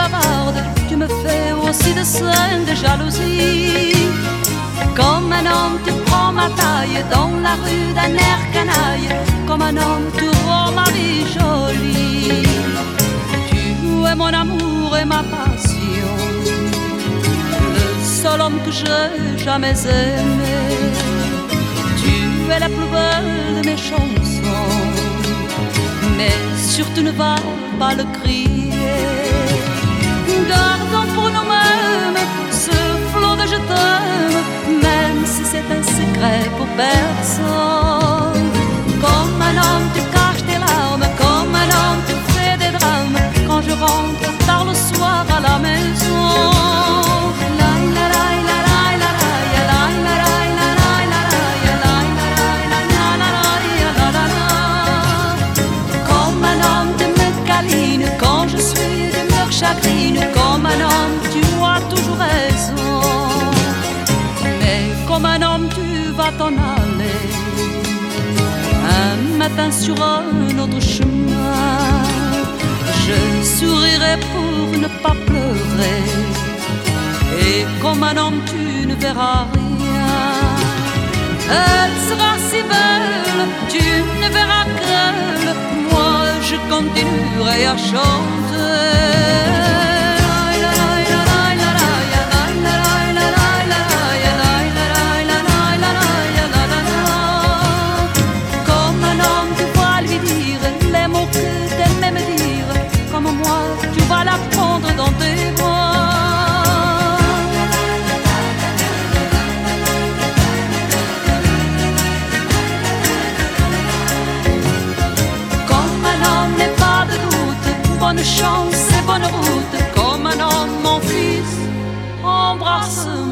bavarde, tu me fais aussi de scènes de jalousie. Comme un homme tu prends ma taille dans la rue d'un air canaille. Comme un homme tu rends ma vie jolie. Tu es mon amour et ma passion, le seul homme que j'ai jamais aimé. Tu es la plus belle de mes chansons, mais surtout ne va pas le crier. Gardons pour nous-mêmes ce flot de je t'aime, même si c'est un secret pour personne. Comme un homme tu caches tes larmes, comme un homme tu fais des drames quand je rentre tard le soir à la maison. Quand je suis d'humeur chagrine, comme un homme tu as toujours raison. Mais comme un homme tu vas t'en aller un matin sur un autre chemin. Je sourirai pour ne pas pleurer, et comme un homme tu ne verras rien. Elle sera si belle, tu ne verras qu'elle. Moi je continuerai à chanter. Comme un homme tu vas lui dire les mots que t'aimais me dire. Comme moi tu vas la prendre dans tes bras. Bonne chance et bonne route, comme un homme, mon fils, embrasse-moi.